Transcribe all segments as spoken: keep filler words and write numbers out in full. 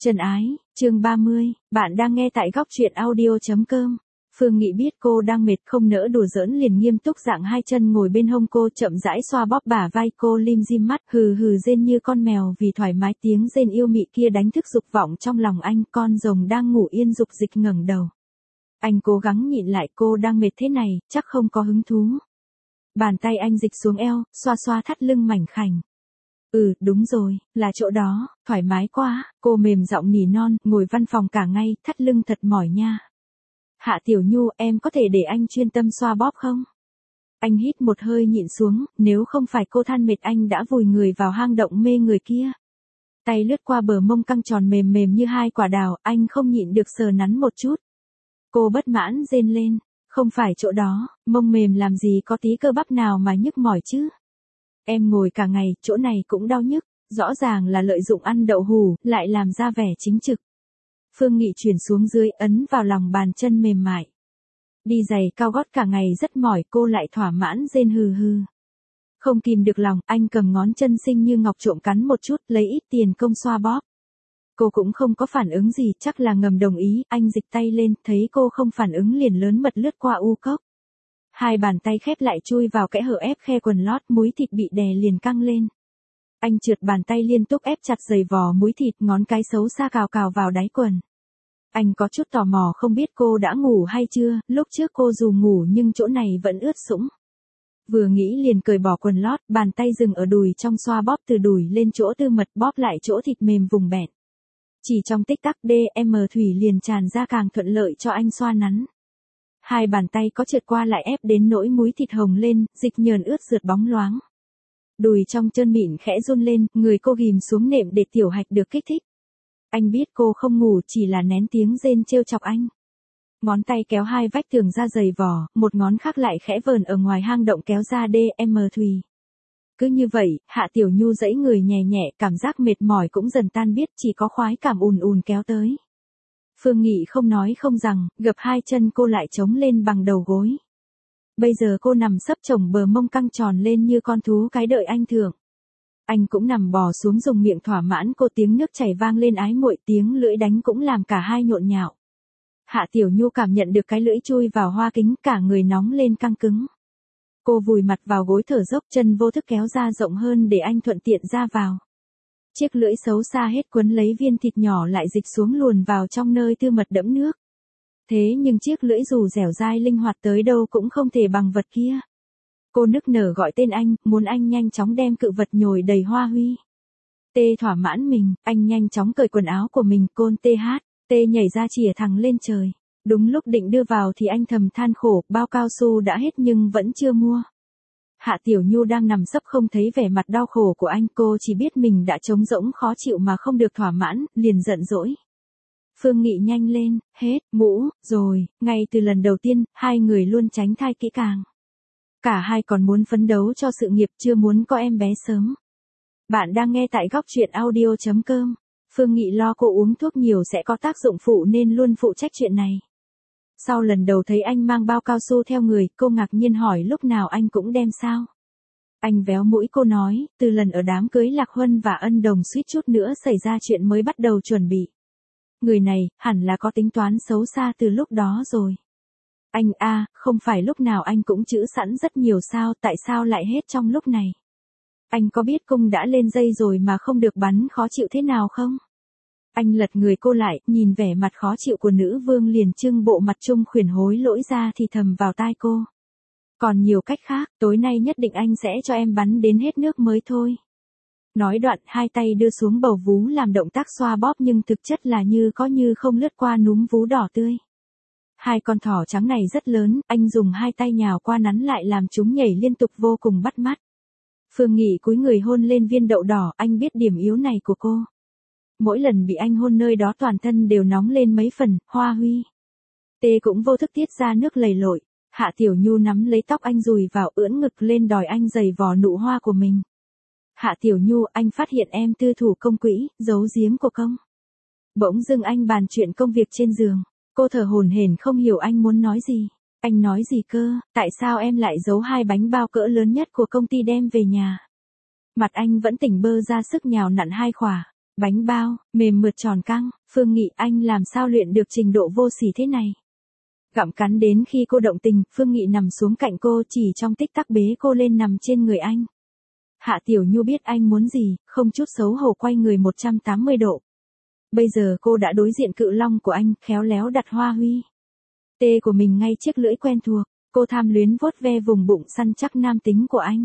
Trần ái, chương ba mươi, bạn đang nghe tại góc truyện audio chấm com. Phương Nghị biết cô đang mệt không nỡ đùa giỡn liền nghiêm túc dạng hai chân ngồi bên hông cô chậm rãi xoa bóp bả vai cô lim dim mắt hừ hừ rên như con mèo vì thoải mái tiếng rên yêu mị kia đánh thức dục vọng trong lòng anh con rồng đang ngủ yên dục dịch ngẩng đầu. Anh cố gắng nhịn lại cô đang mệt thế này, chắc không có hứng thú. Bàn tay anh dịch xuống eo, xoa xoa thắt lưng mảnh khảnh. Ừ, đúng rồi, là chỗ đó, thoải mái quá, cô mềm giọng nỉ non, ngồi văn phòng cả ngày, thắt lưng thật mỏi nha. Hạ Tiểu Nhu, em có thể để anh chuyên tâm xoa bóp không? Anh hít một hơi nhịn xuống, nếu không phải cô than mệt anh đã vùi người vào hang động mê người kia. Tay lướt qua bờ mông căng tròn mềm mềm như hai quả đào, anh không nhịn được sờ nắn một chút. Cô bất mãn rên lên, không phải chỗ đó, mông mềm làm gì có tí cơ bắp nào mà nhức mỏi chứ. Em ngồi cả ngày, chỗ này cũng đau nhức, rõ ràng là lợi dụng ăn đậu hù, lại làm ra vẻ chính trực. Phương Nghị chuyển xuống dưới, ấn vào lòng bàn chân mềm mại. Đi giày cao gót cả ngày rất mỏi, cô lại thỏa mãn rên hừ hừ. Không kìm được lòng, anh cầm ngón chân xinh như ngọc trộm cắn một chút, lấy ít tiền công xoa bóp. Cô cũng không có phản ứng gì, chắc là ngầm đồng ý, anh dịch tay lên, thấy cô không phản ứng liền lớn mật lướt qua u cốc. Hai bàn tay khép lại chui vào kẽ hở ép khe quần lót, múi thịt bị đè liền căng lên. Anh trượt bàn tay liên tục ép chặt giày vò múi thịt, ngón cái xấu xa cào cào vào đáy quần. Anh có chút tò mò không biết cô đã ngủ hay chưa, lúc trước cô dù ngủ nhưng chỗ này vẫn ướt sũng. Vừa nghĩ liền cởi bỏ quần lót, bàn tay dừng ở đùi trong xoa bóp từ đùi lên chỗ tư mật bóp lại chỗ thịt mềm vùng bẹn. Chỉ trong tích tắc đê em thủy liền tràn ra càng thuận lợi cho anh xoa nắn. Hai bàn tay có trượt qua lại ép đến nỗi múi thịt hồng lên, dịch nhờn ướt rượt bóng loáng. Đùi trong trơn mịn khẽ run lên, người cô ghim xuống nệm để tiểu hạch được kích thích. Anh biết cô không ngủ chỉ là nén tiếng rên trêu chọc anh. Ngón tay kéo hai vách tường ra giày vò, một ngón khác lại khẽ vờn ở ngoài hang động kéo ra đê em thùy. Cứ như vậy, Hạ Tiểu Nhu dãy người nhẹ nhẹ, cảm giác mệt mỏi cũng dần tan biết, chỉ có khoái cảm ùn ùn kéo tới. Phương Nghị không nói không rằng, gập hai chân cô lại chống lên bằng đầu gối. Bây giờ cô nằm sấp chồng bờ mông căng tròn lên như con thú cái đợi anh thưởng. Anh cũng nằm bò xuống dùng miệng thỏa mãn cô, tiếng nước chảy vang lên ái muội, tiếng lưỡi đánh cũng làm cả hai nhộn nhạo. Hạ Tiểu Nhu cảm nhận được cái lưỡi chui vào hoa kính, cả người nóng lên căng cứng. Cô vùi mặt vào gối thở dốc, chân vô thức kéo ra rộng hơn để anh thuận tiện ra vào. Chiếc lưỡi xấu xa hết quấn lấy viên thịt nhỏ lại dịch xuống luồn vào trong nơi tư mật đẫm nước. Thế nhưng chiếc lưỡi dù dẻo dai linh hoạt tới đâu cũng không thể bằng vật kia. Cô nức nở gọi tên anh, muốn anh nhanh chóng đem cự vật nhồi đầy hoa huy. Tê thỏa mãn mình, anh nhanh chóng cởi quần áo của mình, côn tê hát, tê nhảy ra chìa thẳng lên trời. Đúng lúc định đưa vào thì anh thầm than khổ, bao cao su đã hết nhưng vẫn chưa mua. Hạ Tiểu Nhu đang nằm sấp không thấy vẻ mặt đau khổ của anh, cô chỉ biết mình đã trống rỗng khó chịu mà không được thỏa mãn, liền giận dỗi. Phương Nghị nhanh lên, hết, mũ, rồi, ngay từ lần đầu tiên, hai người luôn tránh thai kỹ càng. Cả hai còn muốn phấn đấu cho sự nghiệp, chưa muốn có em bé sớm. Bạn đang nghe tại góc truyện audio chấm com. Phương Nghị lo cô uống thuốc nhiều sẽ có tác dụng phụ nên luôn phụ trách chuyện này. Sau lần đầu thấy anh mang bao cao su theo người, cô ngạc nhiên hỏi lúc nào anh cũng đem sao. Anh véo mũi cô nói, từ lần ở đám cưới Lạc Huân và Ân Đồng suýt chút nữa xảy ra chuyện mới bắt đầu chuẩn bị. Người này, hẳn là có tính toán xấu xa từ lúc đó rồi. Anh a, à, không phải lúc nào anh cũng trữ sẵn rất nhiều sao, tại sao lại hết trong lúc này? Anh có biết cung đã lên dây rồi mà không được bắn khó chịu thế nào không? Anh lật người cô lại, nhìn vẻ mặt khó chịu của nữ vương liền trưng bộ mặt trung khuyển hối lỗi ra thì thầm vào tai cô. Còn nhiều cách khác, tối nay nhất định anh sẽ cho em bắn đến hết nước mới thôi. Nói đoạn, hai tay đưa xuống bầu vú làm động tác xoa bóp nhưng thực chất là như có như không lướt qua núm vú đỏ tươi. Hai con thỏ trắng này rất lớn, anh dùng hai tay nhào qua nắn lại làm chúng nhảy liên tục vô cùng bắt mắt. Phương Nghị cúi người hôn lên viên đậu đỏ, anh biết điểm yếu này của cô. Mỗi lần bị anh hôn nơi đó toàn thân đều nóng lên mấy phần, hoa huy. Tê cũng vô thức tiết ra nước lầy lội. Hạ Tiểu Nhu nắm lấy tóc anh dùi vào ưỡn ngực lên đòi anh giày vò nụ hoa của mình. Hạ Tiểu Nhu, anh phát hiện em tư thủ công quỹ, giấu giếm của công. Bỗng dưng anh bàn chuyện công việc trên giường. Cô thở hổn hển không hiểu anh muốn nói gì. Anh nói gì cơ, tại sao em lại giấu hai bánh bao cỡ lớn nhất của công ty đem về nhà? Mặt anh vẫn tỉnh bơ ra sức nhào nặn hai khỏa. Bánh bao, mềm mượt tròn căng, Phương Nghị anh làm sao luyện được trình độ vô sỉ thế này. Gặm cắn đến khi cô động tình, Phương Nghị nằm xuống cạnh cô chỉ trong tích tắc bế cô lên nằm trên người anh. Hạ Tiểu Nhu biết anh muốn gì, không chút xấu hổ quay người một trăm tám mươi độ. Bây giờ cô đã đối diện cự long của anh, khéo léo đặt hoa huy tê của mình ngay chiếc lưỡi quen thuộc, cô tham luyến vuốt ve vùng bụng săn chắc nam tính của anh.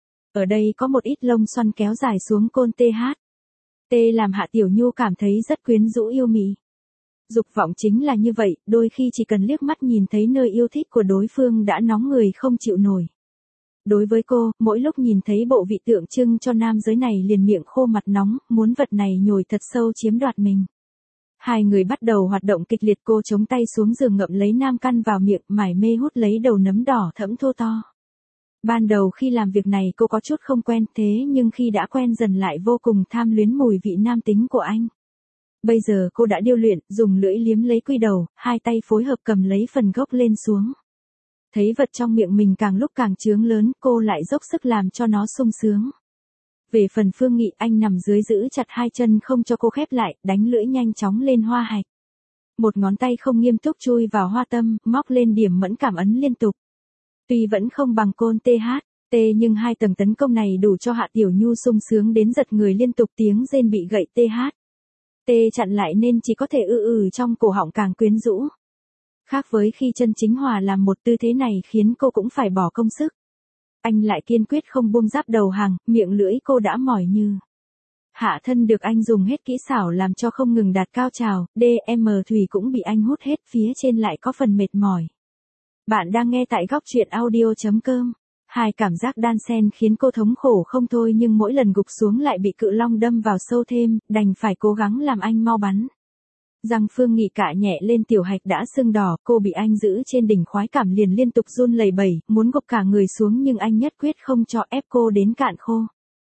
Ở đây có một ít lông xoăn kéo dài xuống côn tê hát. Tê làm Hạ Tiểu Nhu cảm thấy rất quyến rũ yêu mị. Dục vọng chính là như vậy, đôi khi chỉ cần liếc mắt nhìn thấy nơi yêu thích của đối phương đã nóng người không chịu nổi. Đối với cô, mỗi lúc nhìn thấy bộ vị tượng trưng cho nam giới này liền miệng khô mặt nóng, muốn vật này nhồi thật sâu chiếm đoạt mình. Hai người bắt đầu hoạt động kịch liệt, cô chống tay xuống giường ngậm lấy nam căn vào miệng, mải mê hút lấy đầu nấm đỏ thẫm thô to. Ban đầu khi làm việc này cô có chút không quen, thế nhưng khi đã quen dần lại vô cùng tham luyến mùi vị nam tính của anh. Bây giờ cô đã điêu luyện, dùng lưỡi liếm lấy quy đầu, hai tay phối hợp cầm lấy phần gốc lên xuống. Thấy vật trong miệng mình càng lúc càng trướng lớn, cô lại dốc sức làm cho nó sung sướng. Về phần Phương Nghị, anh nằm dưới giữ chặt hai chân không cho cô khép lại, đánh lưỡi nhanh chóng lên hoa hạch. Một ngón tay không nghiêm túc chui vào hoa tâm, móc lên điểm mẫn cảm ấn liên tục. Tuy vẫn không bằng côn tê hát, tê nhưng hai tầng tấn công này đủ cho Hạ Tiểu Nhu sung sướng đến giật người liên tục, tiếng rên bị gậy tê hát. Tê chặn lại nên chỉ có thể ư ử trong cổ họng càng quyến rũ. Khác với khi chân chính hòa làm một, tư thế này khiến cô cũng phải bỏ công sức. Anh lại kiên quyết không buông giáp đầu hàng, miệng lưỡi cô đã mỏi như. Hạ thân được anh dùng hết kỹ xảo làm cho không ngừng đạt cao trào, đê em thủy cũng bị anh hút hết, phía trên lại có phần mệt mỏi. Bạn đang nghe tại góc truyện audio chấm com. Hai cảm giác đan xen khiến cô thống khổ không thôi, nhưng mỗi lần gục xuống lại bị cự long đâm vào sâu thêm, đành phải cố gắng làm anh mau bắn. Răng Phương Nghị cạ nhẹ lên tiểu hạch đã sưng đỏ, cô bị anh giữ trên đỉnh khoái cảm liền liên tục run lẩy bẩy, muốn gục cả người xuống nhưng anh nhất quyết không cho, ép cô đến cạn khô.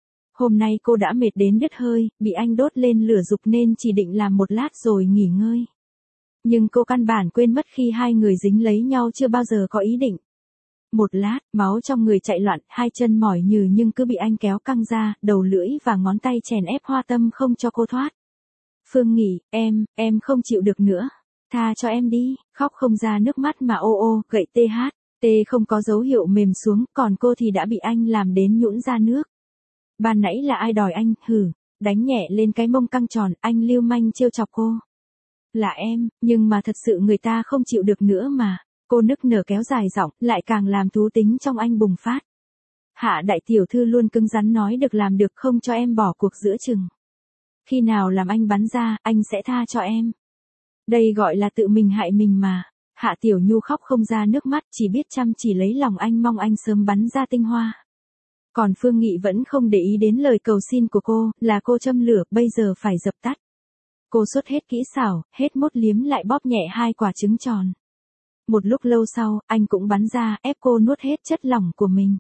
Hôm nay cô đã mệt đến đứt hơi, bị anh đốt lên lửa dục nên chỉ định làm một lát rồi nghỉ ngơi. Nhưng cô căn bản quên mất khi hai người dính lấy nhau chưa bao giờ có ý định. Một lát, máu trong người chạy loạn, hai chân mỏi nhừ nhưng cứ bị anh kéo căng ra, đầu lưỡi và ngón tay chèn ép hoa tâm không cho cô thoát. Phương Nghị, em, em không chịu được nữa. Tha cho em đi, khóc không ra nước mắt mà ô ô, gậy tê hát. Tê không có dấu hiệu mềm xuống, còn cô thì đã bị anh làm đến nhũn ra nước. Ban nãy là ai đòi anh, hử, đánh nhẹ lên cái mông căng tròn, anh lưu manh trêu chọc cô. Là em, nhưng mà thật sự người ta không chịu được nữa mà. Cô nức nở kéo dài giọng, lại càng làm thú tính trong anh bùng phát. Hạ đại tiểu thư luôn cứng rắn nói được làm được, không cho em bỏ cuộc giữa chừng. Khi nào làm anh bắn ra, anh sẽ tha cho em. Đây gọi là tự mình hại mình mà. Hạ Tiểu Nhu khóc không ra nước mắt, chỉ biết chăm chỉ lấy lòng anh, mong anh sớm bắn ra tinh hoa. Còn Phương Nghị vẫn không để ý đến lời cầu xin của cô, là cô châm lửa, bây giờ phải dập tắt. Cô xuất hết kỹ xảo, hết mốt liếm lại bóp nhẹ hai quả trứng tròn. Một lúc lâu sau, anh cũng bắn ra, ép cô nuốt hết chất lỏng của mình.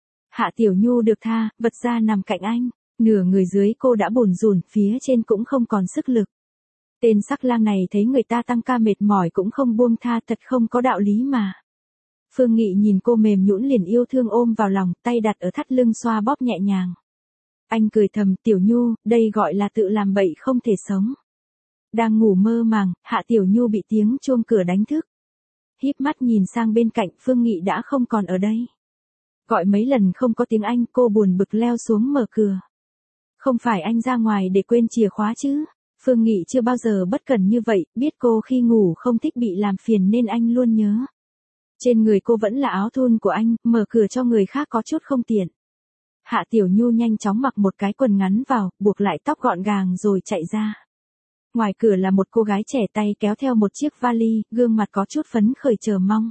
Hạ Tiểu Nhu được tha, vật ra nằm cạnh anh. Nửa người dưới cô đã bủn rủn, phía trên cũng không còn sức lực. Tên sắc lang này thấy người ta tăng ca mệt mỏi cũng không buông tha, thật không có đạo lý mà. Phương Nghị nhìn cô mềm nhũn liền yêu thương ôm vào lòng, tay đặt ở thắt lưng xoa bóp nhẹ nhàng. Anh cười thầm, Tiểu Nhu, đây gọi là tự làm bậy không thể sống. Đang ngủ mơ màng, Hạ Tiểu Nhu bị tiếng chuông cửa đánh thức. Híp mắt nhìn sang bên cạnh, Phương Nghị đã không còn ở đây. Gọi mấy lần không có tiếng Anh, cô buồn bực leo xuống mở cửa. Không phải anh ra ngoài để quên chìa khóa chứ? Phương Nghị chưa bao giờ bất cẩn như vậy, biết cô khi ngủ không thích bị làm phiền nên anh luôn nhớ. Trên người cô vẫn là áo thun của anh, mở cửa cho người khác có chút không tiện. Hạ Tiểu Nhu nhanh chóng mặc một cái quần ngắn vào, buộc lại tóc gọn gàng rồi chạy ra. Ngoài cửa là một cô gái trẻ tay kéo theo một chiếc vali, gương mặt có chút phấn khởi chờ mong.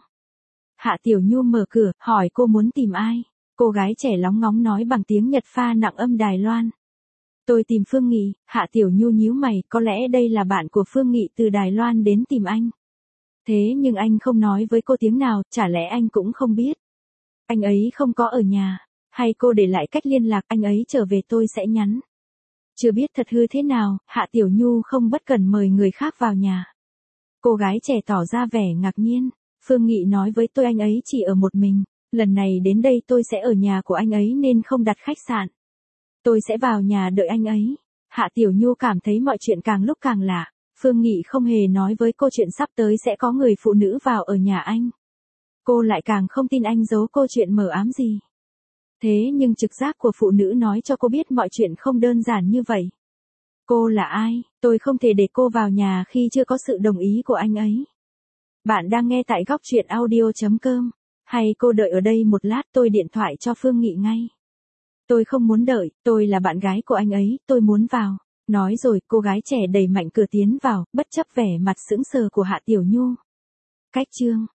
Hạ Tiểu Nhu mở cửa, hỏi cô muốn tìm ai. Cô gái trẻ lóng ngóng nói bằng tiếng Nhật pha nặng âm Đài Loan. Tôi tìm Phương Nghị. Hạ Tiểu Nhu nhíu mày, có lẽ đây là bạn của Phương Nghị từ Đài Loan đến tìm anh. Thế nhưng anh không nói với cô tiếng nào, chả lẽ anh cũng không biết. Anh ấy không có ở nhà, hay cô để lại cách liên lạc, anh ấy trở về tôi sẽ nhắn. Chưa biết thật hư thế nào, Hạ Tiểu Nhu không bất cẩn mời người khác vào nhà. Cô gái trẻ tỏ ra vẻ ngạc nhiên. Phương Nghị nói với tôi anh ấy chỉ ở một mình, lần này đến đây tôi sẽ ở nhà của anh ấy nên không đặt khách sạn. Tôi sẽ vào nhà đợi anh ấy. Hạ Tiểu Nhu cảm thấy mọi chuyện càng lúc càng lạ. Phương Nghị không hề nói với cô chuyện sắp tới sẽ có người phụ nữ vào ở nhà anh. Cô lại càng không tin anh giấu cô chuyện mờ ám gì. Thế nhưng trực giác của phụ nữ nói cho cô biết mọi chuyện không đơn giản như vậy. Cô là ai? Tôi không thể để cô vào nhà khi chưa có sự đồng ý của anh ấy. Bạn đang nghe tại góc truyện audio chấm com. Hay cô đợi ở đây một lát, tôi điện thoại cho Phương Nghị ngay. Tôi không muốn đợi, tôi là bạn gái của anh ấy, tôi muốn vào. Nói rồi cô gái trẻ đẩy mạnh cửa tiến vào, bất chấp vẻ mặt sững sờ của Hạ Tiểu Nhu. Cách chương